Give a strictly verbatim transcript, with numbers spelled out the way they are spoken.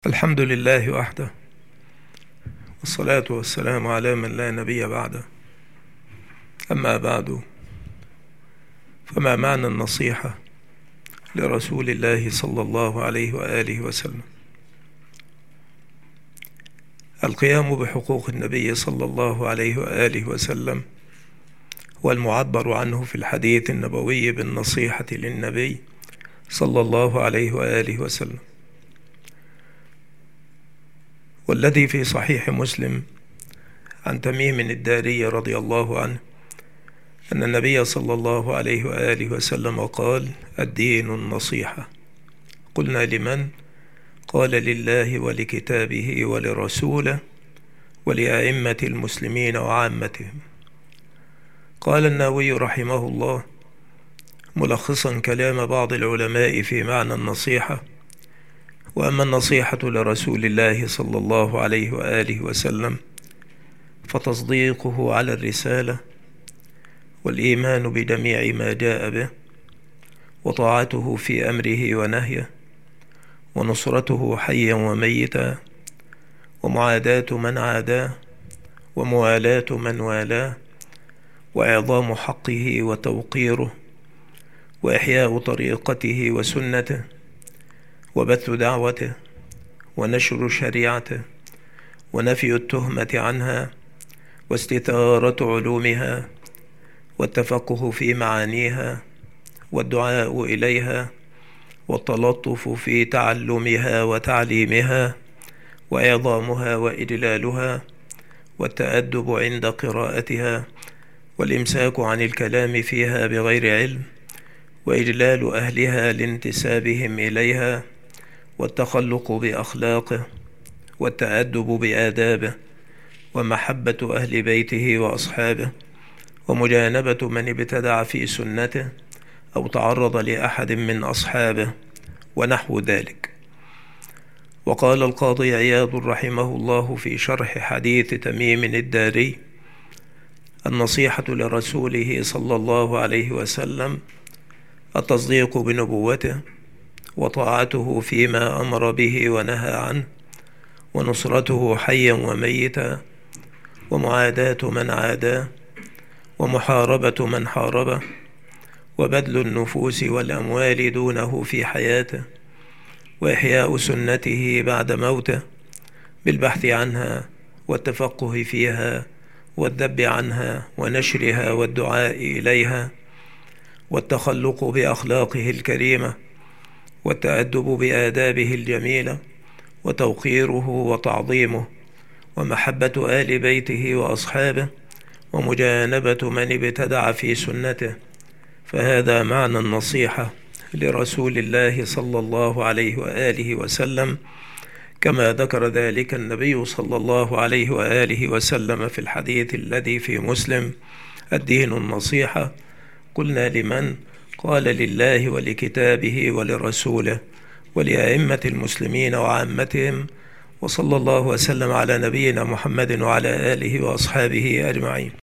الحمد لله وحده، والصلاة والسلام على من لا نبي بعده. أما بعد، فما معنى النصيحة لرسول الله صلى الله عليه وآله وسلم؟ القيام بحقوق النبي صلى الله عليه وآله وسلم هو المعبر عنه في الحديث النبوي بالنصيحة للنبي صلى الله عليه وآله وسلم، والذي في صحيح مسلم عن تميم الداري رضي الله عنه أن النبي صلى الله عليه وآله وسلم قال: الدين النصيحة. قلنا: لمن؟ قال: لله ولكتابه ولرسوله ولأئمة المسلمين وعامتهم. قال النووي رحمه الله ملخصا كلام بعض العلماء في معنى النصيحة: وأما النصيحة لرسول الله صلى الله عليه وآله وسلم فتصديقه على الرسالة، والإيمان بجميع ما جاء به، وطاعته في أمره ونهيه، ونصرته حيا وميتا، ومعاداة من عاداه، وموالاة من والاه، وإعظام حقه وتوقيره، وإحياء طريقته وسنته، وبث دعوته، ونشر شريعته، ونفي التهمة عنها، واستثارة علومها، والتفقه في معانيها، والدعاء إليها، والتلطف في تعلمها وتعليمها، وإعظامها وإجلالها، والتأدب عند قراءتها، والإمساك عن الكلام فيها بغير علم، وإجلال أهلها لانتسابهم إليها، والتخلق بأخلاقه، والتأدب بآدابه، ومحبة أهل بيته وأصحابه، ومجانبة من ابتدع في سنته أو تعرض لأحد من أصحابه، ونحو ذلك. وقال القاضي عياض رحمه الله في شرح حديث تميم الداري: النصيحة لرسوله صلى الله عليه وسلم التصديق بنبوته، وطاعته فيما أمر به ونهى عنه، ونصرته حيا وميتا، ومعاداة من عاداه، ومحاربة من حاربه، وبذل النفوس والأموال دونه في حياته، وإحياء سنته بعد موته بالبحث عنها والتفقه فيها والذب عنها ونشرها والدعاء إليها، والتخلق بأخلاقه الكريمة، والتأدب بآدابه الجميلة، وتوقيره وتعظيمه، ومحبة آل بيته وأصحابه، ومجانبة من ابتدع في سنته. فهذا معنى النصيحة لرسول الله صلى الله عليه وآله وسلم، كما ذكر ذلك النبي صلى الله عليه وآله وسلم في الحديث الذي في مسلم: الدين النصيحة. قلنا: لمن؟ قال: لله ولكتابه ولرسوله ولأئمة المسلمين وعامتهم. وصلى الله وسلم على نبينا محمد وعلى آله وأصحابه أجمعين.